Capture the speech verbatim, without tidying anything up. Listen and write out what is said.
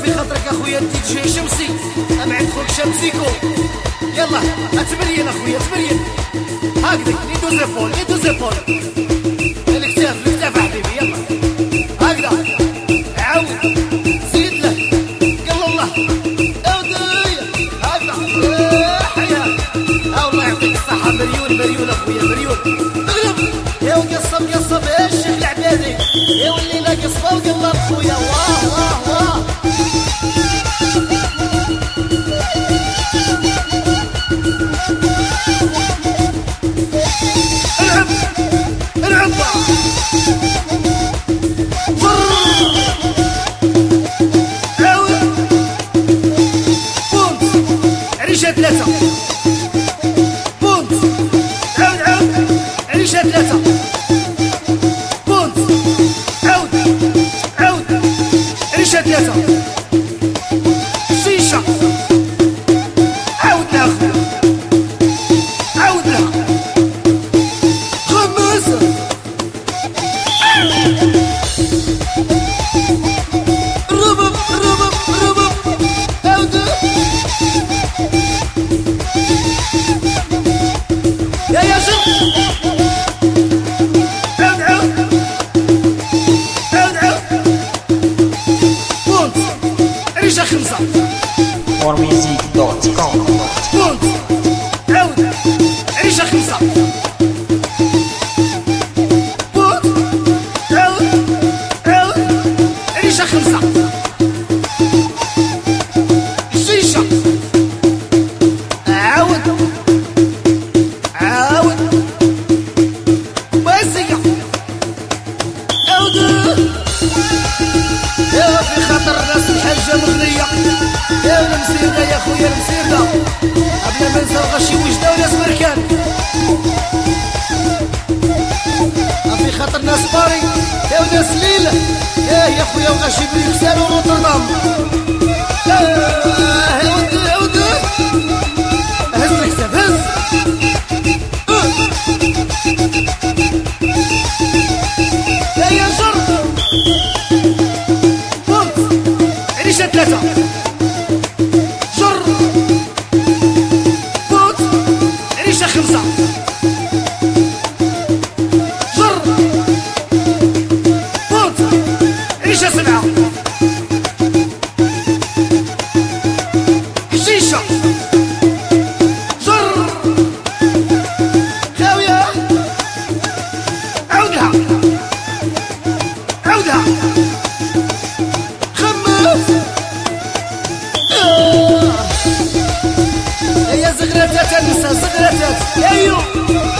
في خاطرك اخويا الدي جي شمسي، ابعد خوك شمسيكو. يلا اتبرين اخويا اتبرين، هكذاك نيدو زيبول نيدو زيبول، الكتاف الكتاف حبيبي. يلا هكذا عاود زيد له، يلا الله اودي هكذا حيا. ها الله يعطيك الصحة مريون مريون اخويا مريون. يا وقصب قصب الشيخ العبادي، يا واللي ناقص فوق الارض خويا. واه واه واه العب العب عاود بونت عريشة ثلاثة بونت عاود عاود عريشة ثلاثة بونت عاود عاود عريشة ثلاثة شيشة عاود لها خويا عاود لها خمسة ربب ربب ربب عاود يا يا شر عاود عاود عاود عاود بونت عريشة خمسة more music dot com. بونت عاود عريشة خمسة بونت عاود عاود عريشة خمسة شيشة عاود عاود بازية عاود يا في خاطر الناس الحاجة مغنية. يا المسيرنا يا خويا المسيرنا، قبل ما ننسى الغشي وجدة وناس مركان. في خاطر ناس باري يا وناس ليلة، يا يا خويا وغشي بريكسال وروتردام. آه يا ودي يا ودي هز الحساب هز. يا يا جر بونت عريشة ثلاثة جر بونت عريشة خمسة جر بونت عريشة سبعة حشيشة جر خاوية عودها عودها خمس يا زغرتات النساء زغرتات. ايوه